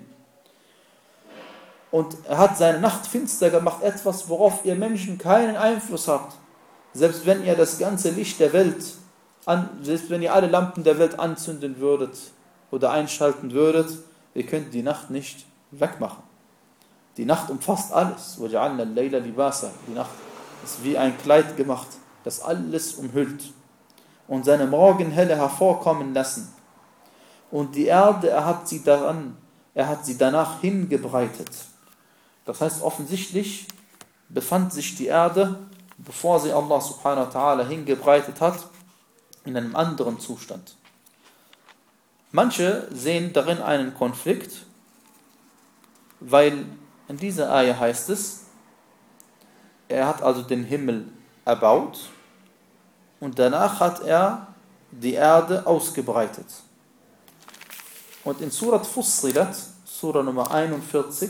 Und er hat seine Nacht finster gemacht, etwas, worauf ihr Menschen keinen Einfluss habt. Selbst wenn ihr das ganze Licht der Welt, an, selbst wenn ihr alle Lampen der Welt anzünden würdet oder einschalten würdet, ihr könnt die Nacht nicht wegmachen. Die Nacht umfasst alles. وَجَعَلْنَا اللَّيْلَ لِبَاسًا. Die Nacht ist wie ein Kleid gemacht, das alles umhüllt und seine Morgenhelle hervorkommen lassen. Und die Erde, er hat sie daran, er hat sie danach hingebreitet. Das heißt, offensichtlich befand sich die Erde, bevor sie Allah subhanahu wa ta'ala hingebreitet hat, in einem anderen Zustand. Manche sehen darin einen Konflikt, weil in dieser Ayah heißt es, er hat also den Himmel erbaut und danach hat er die Erde ausgebreitet. Und in Surat Fussilat, Surah Nummer einundvierzig,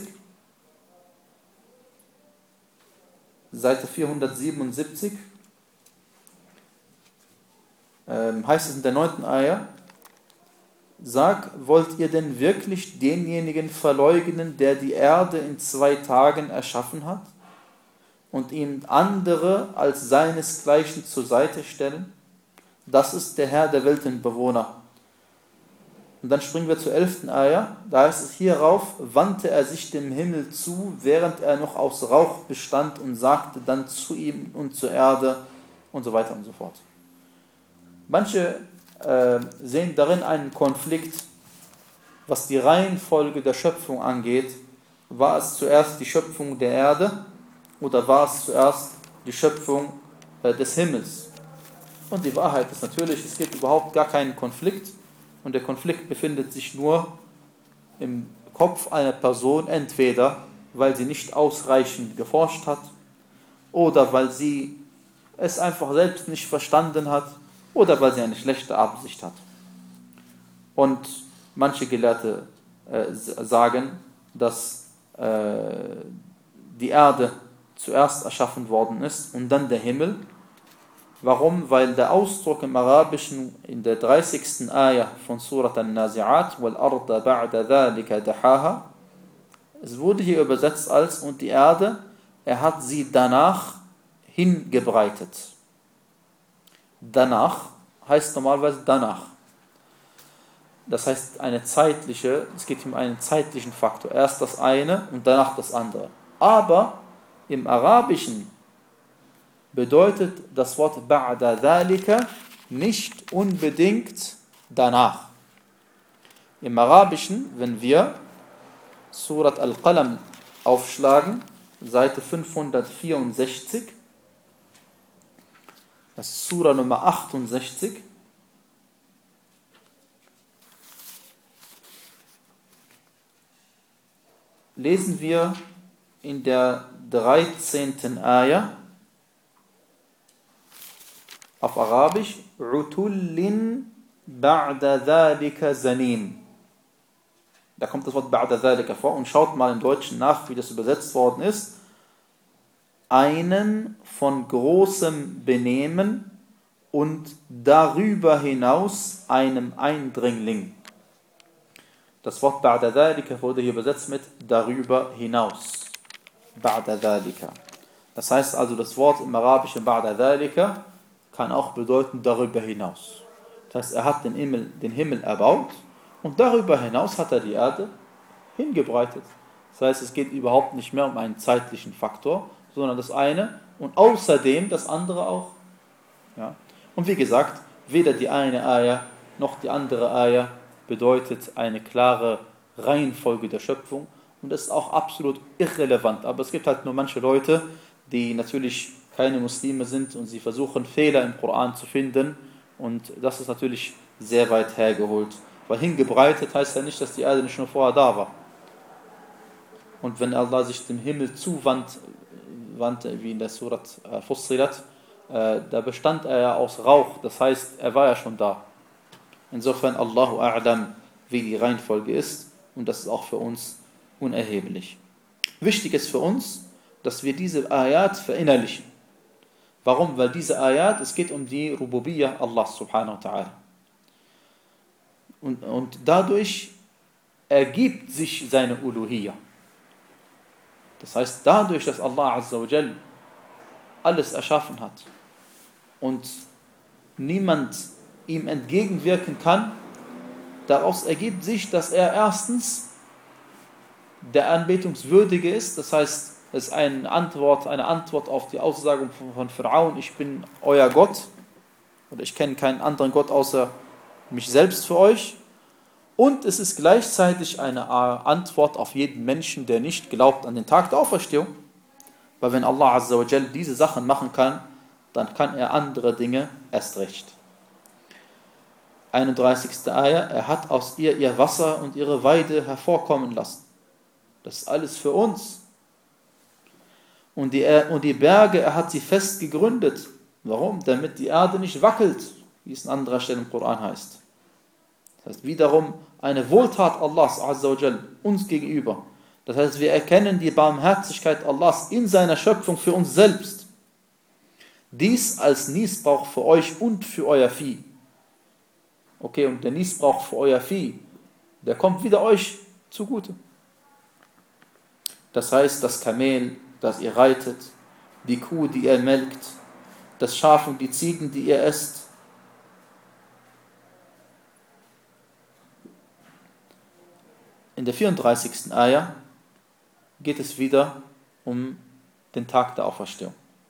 Seite vierhundertsiebenundsiebzig, ähm, heißt es in der neunten Ayah, sag, wollt ihr denn wirklich denjenigen verleugnen, der die Erde in zwei Tagen erschaffen hat und ihm andere als seinesgleichen zur Seite stellen? Das ist der Herr der Weltenbewohner. Und dann springen wir zur elften Ayah, da heißt es, hierauf wandte er sich dem Himmel zu, während er noch aus Rauch bestand und sagte dann zu ihm und zur Erde und so weiter und so fort. Manche äh, sehen darin einen Konflikt, was die Reihenfolge der Schöpfung angeht. War es zuerst die Schöpfung der Erde oder war es zuerst die Schöpfung äh, des Himmels? Und die Wahrheit ist natürlich, es gibt überhaupt gar keinen Konflikt. Und der Konflikt befindet sich nur im Kopf einer Person, entweder weil sie nicht ausreichend geforscht hat oder weil sie es einfach selbst nicht verstanden hat oder weil sie eine schlechte Absicht hat. Und manche Gelehrte äh, sagen, dass äh, die Erde zuerst erschaffen worden ist und dann der Himmel. Warum? Weil der Ausdruck im Arabischen in der dreißigsten Ayah von Surat An-Nazi'at وَالْأَرْضَ بَعْدَ ذَلِكَ دَحَاهَا, es wurde hier übersetzt als und die Erde, er hat sie danach hingebreitet. Danach heißt normalerweise danach. Das heißt eine zeitliche, es geht um einen zeitlichen Faktor. Erst das eine und danach das andere. Aber im Arabischen bedeutet das Wort ba'da dhalika nicht unbedingt danach. Im Arabischen, wenn wir Surat Al-Qalam aufschlagen, Seite fünfhundertvierundsechzig, das ist Surah Nummer achtundsechzig, lesen wir in der dreizehnten Ayah, auf Arabisch Utullin ba'da dhalika zanim. Da kommt das Wort ba'da dhalika vor und schaut mal im Deutschen nach, wie das übersetzt worden ist. Einen von großem Benehmen und darüber hinaus einem Eindringling. Das Wort ba'da dhalika wurde hier übersetzt mit darüber hinaus. Ba'da dhalika. Das heißt also, das Wort im Arabischen ba'da dhalika kann auch bedeuten darüber hinaus. Das heißt, er hat den Himmel, den Himmel erbaut und darüber hinaus hat er die Erde hingebreitet. Das heißt, es geht überhaupt nicht mehr um einen zeitlichen Faktor, sondern das eine und außerdem das andere auch. Ja. Und wie gesagt, weder die eine Ayah noch die andere Ayah bedeutet eine klare Reihenfolge der Schöpfung und das ist auch absolut irrelevant. Aber es gibt halt nur manche Leute, die natürlich keine Muslime sind und sie versuchen Fehler im Koran zu finden und das ist natürlich sehr weit hergeholt. Weil hingebreitet heißt ja nicht, dass die Erde nicht schon vorher da war. Und wenn Allah sich dem Himmel zuwandte, wie in der Surat Fussilat, da bestand er ja aus Rauch, das heißt, er war ja schon da. Insofern Allahu A'lam, wie die Reihenfolge ist und das ist auch für uns unerheblich. Wichtig ist für uns, dass wir diese Ayat verinnerlichen. Warum? Weil diese Ayat, es geht um die Rububiyyah Allah subhanahu wa ta'ala. Und, und dadurch ergibt sich seine Uluhiyyah. Das heißt, dadurch, dass Allah Azza wa Jal alles erschaffen hat und niemand ihm entgegenwirken kann, daraus ergibt sich, dass er erstens der Anbetungswürdige ist, das heißt, es ist eine Antwort, eine Antwort auf die Aussage von Pharaon, ich bin euer Gott oder ich kenne keinen anderen Gott außer mich selbst für euch. Und es ist gleichzeitig eine Antwort auf jeden Menschen, der nicht glaubt an den Tag der Auferstehung. Weil wenn Allah Azza wa Jal diese Sachen machen kann, dann kann er andere Dinge erst recht. einunddreißigste Ayah, er hat aus ihr ihr Wasser und ihre Weide hervorkommen lassen. Das ist alles für uns. Und die, und die Berge, er hat sie fest gegründet. Warum? Damit die Erde nicht wackelt, wie es an anderer Stelle im Koran heißt. Das heißt wiederum eine Wohltat Allahs Azza wa Jal uns gegenüber. Das heißt, wir erkennen die Barmherzigkeit Allahs in seiner Schöpfung für uns selbst. Dies als Nießbrauch für euch und für euer Vieh. Okay, und der Nießbrauch für euer Vieh, der kommt wieder euch zugute. Das heißt, das Kamel, das ihr reitet, die Kuh, die ihr melkt, das Schaf und die Ziegen, die ihr esst. In der vierunddreißigsten Ayah geht es wieder um den Tag der Auferstehung.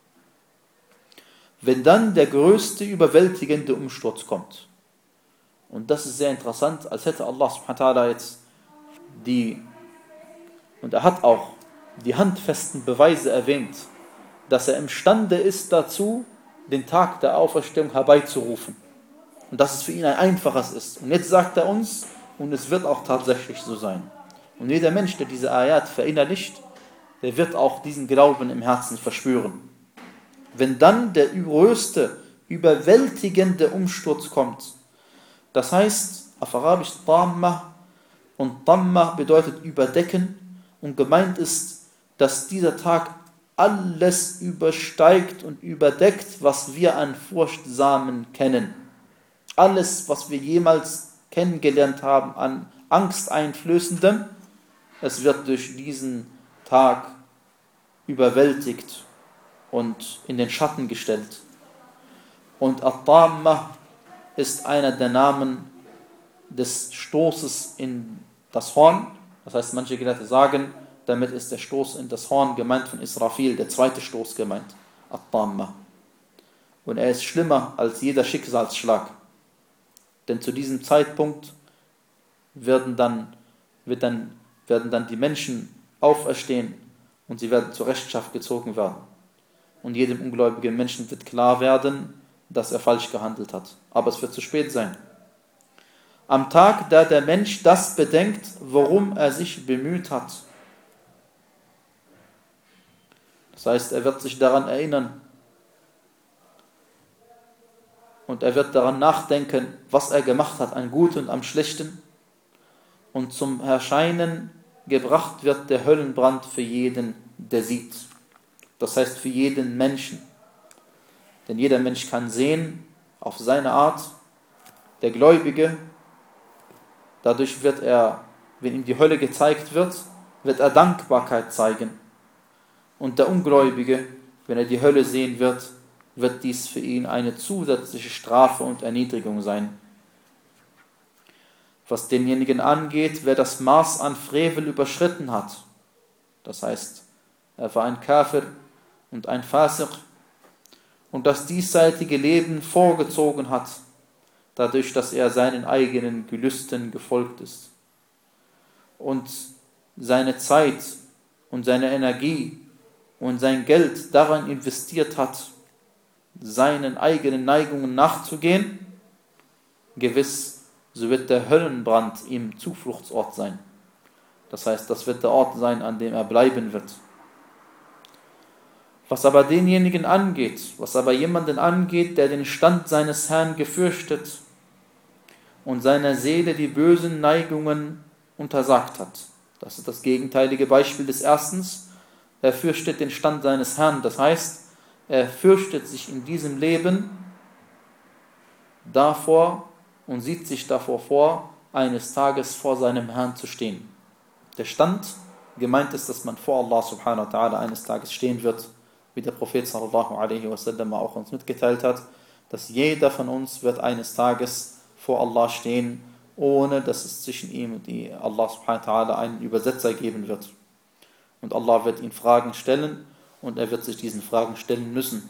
Wenn dann der größte, überwältigende Umsturz kommt, und das ist sehr interessant, als hätte Allah subhanahu wa ta'ala jetzt die, und er hat auch die handfesten Beweise erwähnt, dass er imstande ist dazu, den Tag der Auferstehung herbeizurufen. Und dass es für ihn ein einfaches ist. Und jetzt sagt er uns, und es wird auch tatsächlich so sein. Und jeder Mensch, der diese Ayat verinnerlicht, der wird auch diesen Glauben im Herzen verspüren. Wenn dann der größte, überwältigende Umsturz kommt, das heißt, auf Arabisch Tamma, und Tamma bedeutet überdecken, und gemeint ist, dass dieser Tag alles übersteigt und überdeckt, was wir an Furchtsamen kennen. Alles, was wir jemals kennengelernt haben an Angsteinflößendem, es wird durch diesen Tag überwältigt und in den Schatten gestellt. Und At-Tamma ist einer der Namen des Stoßes in das Horn. Das heißt, manche Gelehrte sagen, damit ist der Stoß in das Horn gemeint von Israfil, der zweite Stoß gemeint, At-Tamma. Und er ist schlimmer als jeder Schicksalsschlag. Denn zu diesem Zeitpunkt werden dann, wird dann, werden dann die Menschen auferstehen und sie werden zur Rechenschaft gezogen werden. Und jedem ungläubigen Menschen wird klar werden, dass er falsch gehandelt hat. Aber es wird zu spät sein. Am Tag, da der Mensch das bedenkt, worum er sich bemüht hat. Das heißt, er wird sich daran erinnern, und er wird daran nachdenken, was er gemacht hat, am Guten und am Schlechten. Und zum Erscheinen gebracht wird der Höllenbrand für jeden, der sieht. Das heißt für jeden Menschen. Denn jeder Mensch kann sehen, auf seine Art. Der Gläubige, dadurch wird er, wenn ihm die Hölle gezeigt wird, wird er Dankbarkeit zeigen. Und der Ungläubige, wenn er die Hölle sehen wird, wird dies für ihn eine zusätzliche Strafe und Erniedrigung sein. Was denjenigen angeht, wer das Maß an Frevel überschritten hat, das heißt, er war ein Kafir und ein Fasiq und das diesseitige Leben vorgezogen hat, dadurch, dass er seinen eigenen Gelüsten gefolgt ist und seine Zeit und seine Energie und sein Geld daran investiert hat, seinen eigenen Neigungen nachzugehen, gewiss, so wird der Höllenbrand ihm Zufluchtsort sein. Das heißt, das wird der Ort sein, an dem er bleiben wird. Was aber denjenigen angeht, was aber jemanden angeht, der den Stand seines Herrn gefürchtet und seiner Seele die bösen Neigungen untersagt hat. Das ist das gegenteilige Beispiel des Erstens. Er fürchtet den Stand seines Herrn. Das heißt, er fürchtet sich in diesem Leben davor und sieht sich davor vor, eines Tages vor seinem Herrn zu stehen. Der Stand, gemeint ist, dass man vor Allah subhanahu wa ta'ala eines Tages stehen wird, wie der Prophet sallallahu alaihi wasallam auch uns mitgeteilt hat, dass jeder von uns wird eines Tages vor Allah stehen, ohne dass es zwischen ihm und Allah subhanahu wa ta'ala einen Übersetzer geben wird. Und Allah wird ihn Fragen stellen und er wird sich diesen Fragen stellen müssen.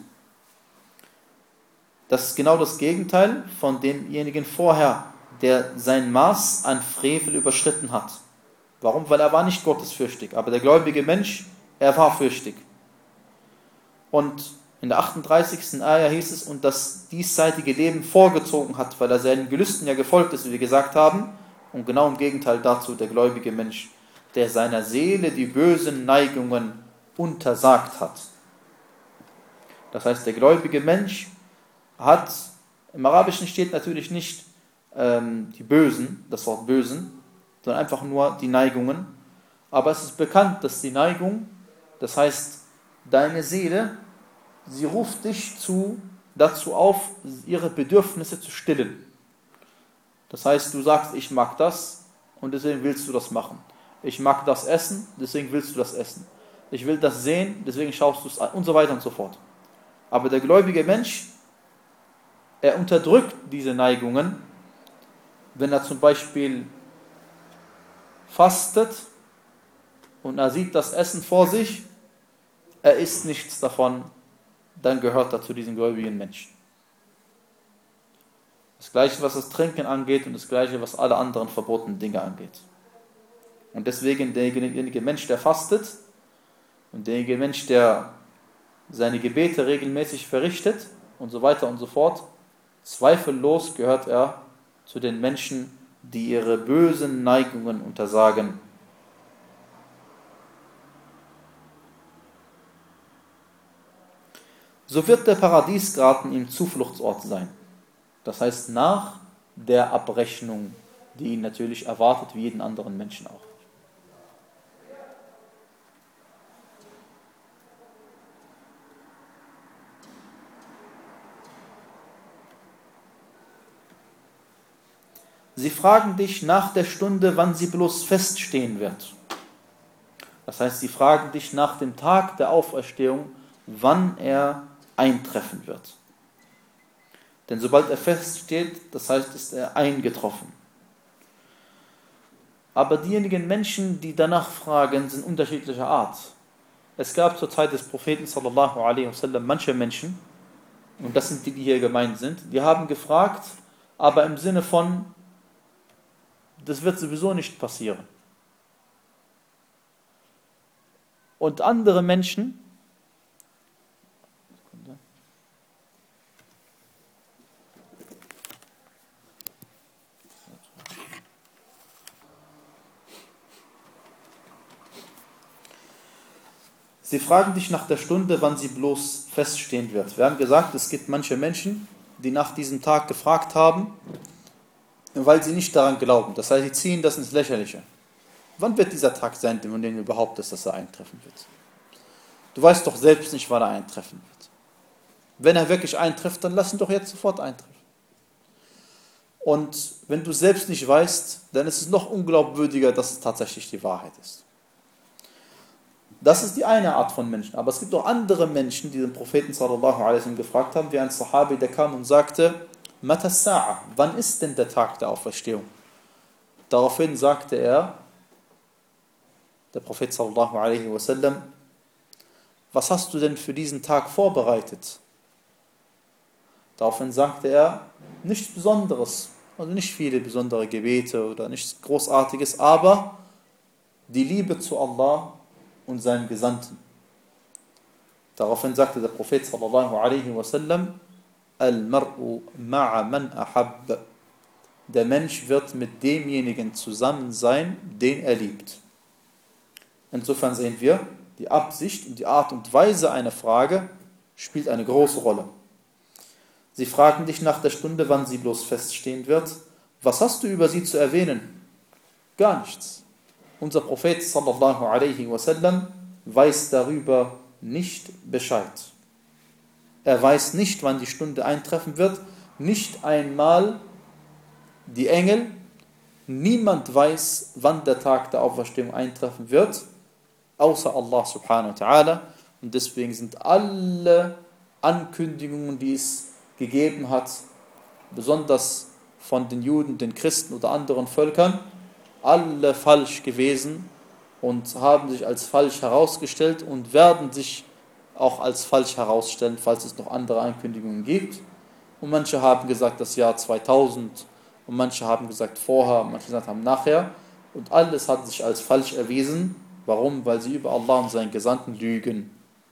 Das ist genau das Gegenteil von demjenigen vorher, der sein Maß an Frevel überschritten hat. Warum? Weil er war nicht gottesfürchtig, aber der gläubige Mensch, er war fürchtig. Und in der achtunddreißigsten Ayah hieß es, und das diesseitige Leben vorgezogen hat, weil er seinen Gelüsten ja gefolgt ist, wie wir gesagt haben, und genau im Gegenteil dazu der gläubige Mensch, der seiner Seele die bösen Neigungen untersagt hat. Das heißt, der gläubige Mensch hat, im Arabischen steht natürlich nicht ähm, die Bösen, das Wort Bösen, sondern einfach nur die Neigungen. Aber es ist bekannt, dass die Neigung, das heißt, deine Seele, sie ruft dich zu, dazu auf, ihre Bedürfnisse zu stillen. Das heißt, du sagst, ich mag das und deswegen willst du das machen. Ich mag das essen, deswegen willst du das essen. Ich will das sehen, deswegen schaust du es an und so weiter und so fort. Aber der gläubige Mensch, er unterdrückt diese Neigungen, wenn er zum Beispiel fastet und er sieht das Essen vor sich, er isst nichts davon, dann gehört er zu diesem gläubigen Menschen. Das Gleiche, was das Trinken angeht und das Gleiche, was alle anderen verbotenen Dinge angeht. Und deswegen derjenige Mensch, der fastet und derjenige Mensch, der seine Gebete regelmäßig verrichtet und so weiter und so fort, zweifellos gehört er zu den Menschen, die ihre bösen Neigungen untersagen. So wird der Paradiesgarten ihm Zufluchtsort sein. Das heißt, nach der Abrechnung, die ihn natürlich erwartet, wie jeden anderen Menschen auch. Sie fragen dich nach der Stunde, wann sie bloß feststehen wird. Das heißt, sie fragen dich nach dem Tag der Auferstehung, wann er eintreffen wird. Denn sobald er feststeht, das heißt, ist er eingetroffen. Aber diejenigen Menschen, die danach fragen, sind unterschiedlicher Art. Es gab zur Zeit des Propheten sallallahu alaihi wasallam manche Menschen, und das sind die, die hier gemeint sind, die haben gefragt, aber im Sinne von, das wird sowieso nicht passieren. Und andere Menschen, sie fragen dich nach der Stunde, wann sie bloß feststehen wird. Wir haben gesagt, es gibt manche Menschen, die nach diesem Tag gefragt haben, weil sie nicht daran glauben. Das heißt, sie ziehen das ins Lächerliche. Wann wird dieser Tag sein, von dem du behauptest, dass er eintreffen wird? Du weißt doch selbst nicht, wann er eintreffen wird. Wenn er wirklich eintrifft, dann lass ihn doch jetzt sofort eintreffen. Und wenn du selbst nicht weißt, dann ist es noch unglaubwürdiger, dass es tatsächlich die Wahrheit ist. Das ist die eine Art von Menschen. Aber es gibt auch andere Menschen, die den Propheten sallallahu alaihi wasallam gefragt haben, wie ein Sahabi, der kam und sagte, Mata Sa'a, wann ist denn der Tag der Auferstehung? Daraufhin sagte er, der Prophet sallallahu alaihi wasallam, was hast du denn für diesen Tag vorbereitet? Daraufhin sagte er, nichts Besonderes, also nicht viele besondere Gebete oder nichts Großartiges, aber die Liebe zu Allah und seinem Gesandten. Daraufhin sagte der Prophet sallallahu alaihi wasallam, Al-Mar'u ma'a man ahab. Der Mensch wird mit demjenigen zusammen sein, den er liebt. Insofern sehen wir, die Absicht und die Art und Weise einer Frage spielt eine große Rolle. Sie fragen dich nach der Stunde, wann sie bloß feststehen wird. Was hast du über sie zu erwähnen? Gar nichts. Unser Prophet sallallahu alaihi wasallam weiß darüber nicht Bescheid. Er weiß nicht, wann die Stunde eintreffen wird. Nicht einmal die Engel. Niemand weiß, wann der Tag der Auferstehung eintreffen wird, außer Allah subhanahu wa ta'ala. Und deswegen sind alle Ankündigungen, die es gegeben hat, besonders von den Juden, den Christen oder anderen Völkern, alle falsch gewesen und haben sich als falsch herausgestellt und werden sich auch als falsch herausstellen, falls es noch andere Ankündigungen gibt. Und manche haben gesagt das Jahr zweitausend und manche haben gesagt vorher, manche gesagt haben nachher. Und alles hat sich als falsch erwiesen. Warum? Weil sie über Allah und seinen Gesandten lügen.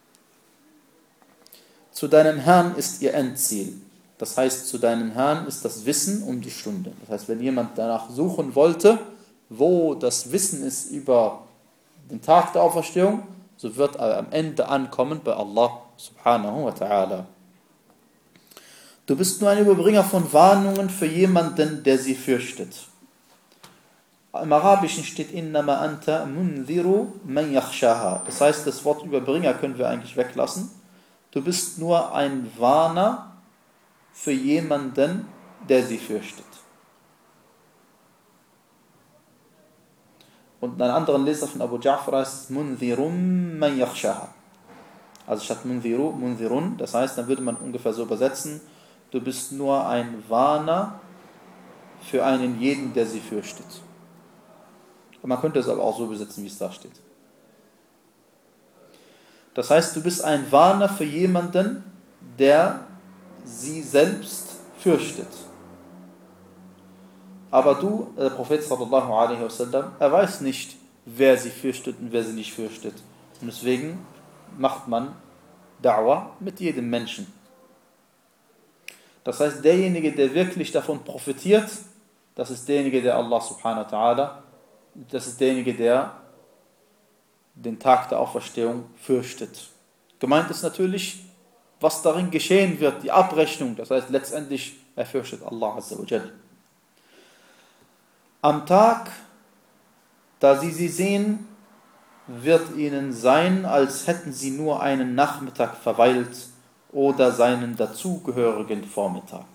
Zu deinem Herrn ist ihr Endziel. Das heißt, zu deinem Herrn ist das Wissen um die Stunde. Das heißt, wenn jemand danach suchen wollte, wo das Wissen ist über den Tag der Auferstehung, so wird er am Ende ankommen bei Allah subhanahu wa ta'ala. Du bist nur ein Überbringer von Warnungen für jemanden, der sie fürchtet. Im Arabischen steht innama anta munziru man yakhshaha. Das heißt, das Wort Überbringer können wir eigentlich weglassen. Du bist nur ein Warner für jemanden, der sie fürchtet. Und in einem anderen Leser von Abu Ja'far heißt es munzirum man yakhshaha. Also statt munziru, munzirun. Das heißt, dann würde man ungefähr so übersetzen, du bist nur ein Warner für einen jeden, der sie fürchtet. Und man könnte es aber auch so übersetzen, wie es da steht. Das heißt, du bist ein Warner für jemanden, der sie selbst fürchtet. Aber du, der Prophet sallallahu alaihi wasallam, er weiß nicht, wer sie fürchtet und wer sie nicht fürchtet. Und deswegen macht man Da'wah mit jedem Menschen. Das heißt, derjenige, der wirklich davon profitiert, das ist derjenige, der Allah subhanahu wa ta'ala, das ist derjenige, der den Tag der Auferstehung fürchtet. Gemeint ist natürlich, was darin geschehen wird, die Abrechnung. Das heißt, letztendlich, er fürchtet Allah azza wa jal. Am Tag, da sie sie sehen, wird ihnen sein, als hätten sie nur einen Nachmittag verweilt oder seinen dazugehörigen Vormittag.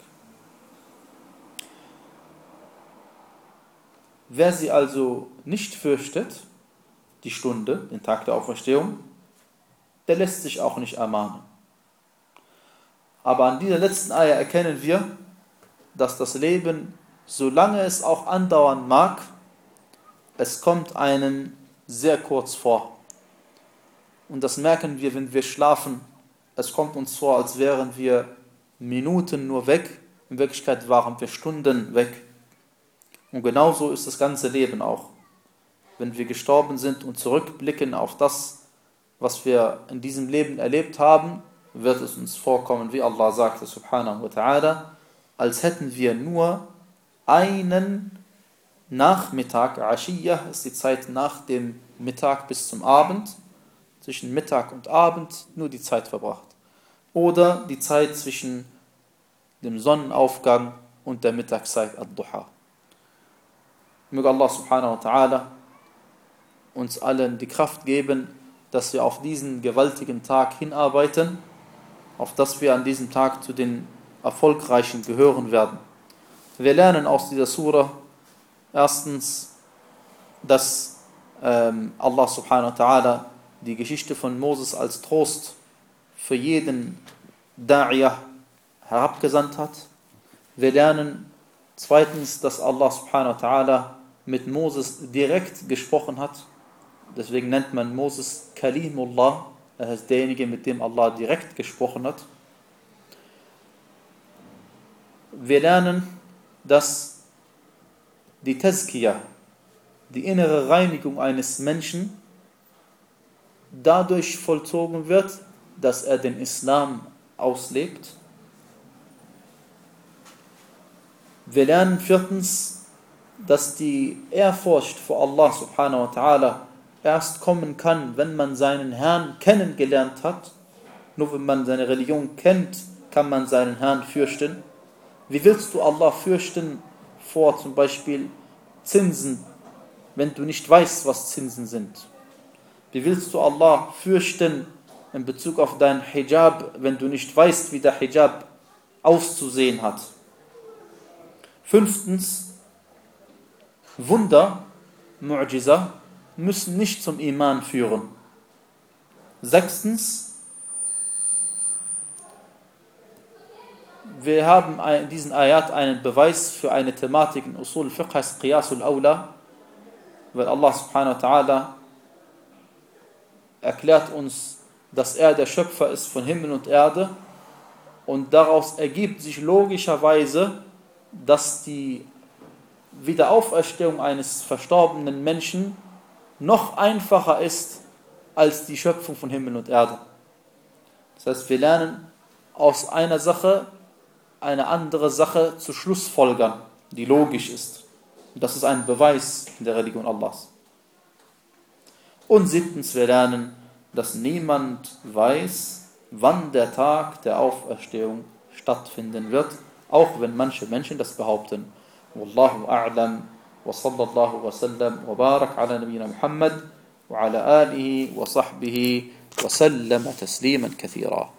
Wer sie also nicht fürchtet, die Stunde, den Tag der Auferstehung, der lässt sich auch nicht ermahnen. Aber an dieser letzten Eier erkennen wir, dass das Leben, solange es auch andauern mag, es kommt einem sehr kurz vor. Und das merken wir, wenn wir schlafen. Es kommt uns vor, als wären wir Minuten nur weg. In Wirklichkeit waren wir Stunden weg. Und genauso ist das ganze Leben auch. Wenn wir gestorben sind und zurückblicken auf das, was wir in diesem Leben erlebt haben, wird es uns vorkommen, wie Allah sagte, subhanahu wa ta'ala, als hätten wir nur einen Nachmittag, Ashiyah ist die Zeit nach dem Mittag bis zum Abend, zwischen Mittag und Abend nur die Zeit verbracht. Oder die Zeit zwischen dem Sonnenaufgang und der Mittagszeit Ad-Duha. Möge Allah subhanahu wa ta'ala uns allen die Kraft geben, dass wir auf diesen gewaltigen Tag hinarbeiten, auf dass wir an diesem Tag zu den Erfolgreichen gehören werden. Wir lernen aus dieser Sura erstens, dass ähm, Allah subhanahu wa ta'ala die Geschichte von Moses als Trost für jeden Da'iyah herabgesandt hat. Wir lernen zweitens, dass Allah subhanahu wa ta'ala mit Moses direkt gesprochen hat. Deswegen nennt man Moses Kalimullah, er ist derjenige, mit dem Allah direkt gesprochen hat. Wir lernen, dass die Tazkiyah, die innere Reinigung eines Menschen, dadurch vollzogen wird, dass er den Islam auslebt. Wir lernen viertens, dass die Ehrfurcht vor Allah subhanahu wa ta'ala erst kommen kann, wenn man seinen Herrn kennengelernt hat. Nur wenn man seine Religion kennt, kann man seinen Herrn fürchten. Wie willst du Allah fürchten vor zum Beispiel Zinsen, wenn du nicht weißt, was Zinsen sind? Wie willst du Allah fürchten in Bezug auf deinen Hijab, wenn du nicht weißt, wie der Hijab auszusehen hat? Fünftens, Wunder, Mu'jiza, müssen nicht zum Iman führen. Sechstens, wir haben in diesen Ayat einen Beweis für eine Thematik in Usul al-Fiqh, heißt Qiyasul Awla, weil Allah subhanahu wa ta'ala erklärt uns, dass er der Schöpfer ist von Himmel und Erde, und daraus ergibt sich logischerweise, dass die Wiederauferstehung eines verstorbenen Menschen noch einfacher ist als die Schöpfung von Himmel und Erde. Das heißt, wir lernen aus einer Sache eine andere Sache zu schlussfolgern, die logisch ist. Und das ist ein Beweis in der Religion Allahs. Und siebtens, wir lernen, dass niemand weiß, wann der Tag der Auferstehung stattfinden wird, auch wenn manche Menschen das behaupten. Wallahu a'lam wa sallallahu wa sallam wa barak ala nabiyyina Muhammad wa ala alihi wa sahbihi wa sallama tasliman kathira.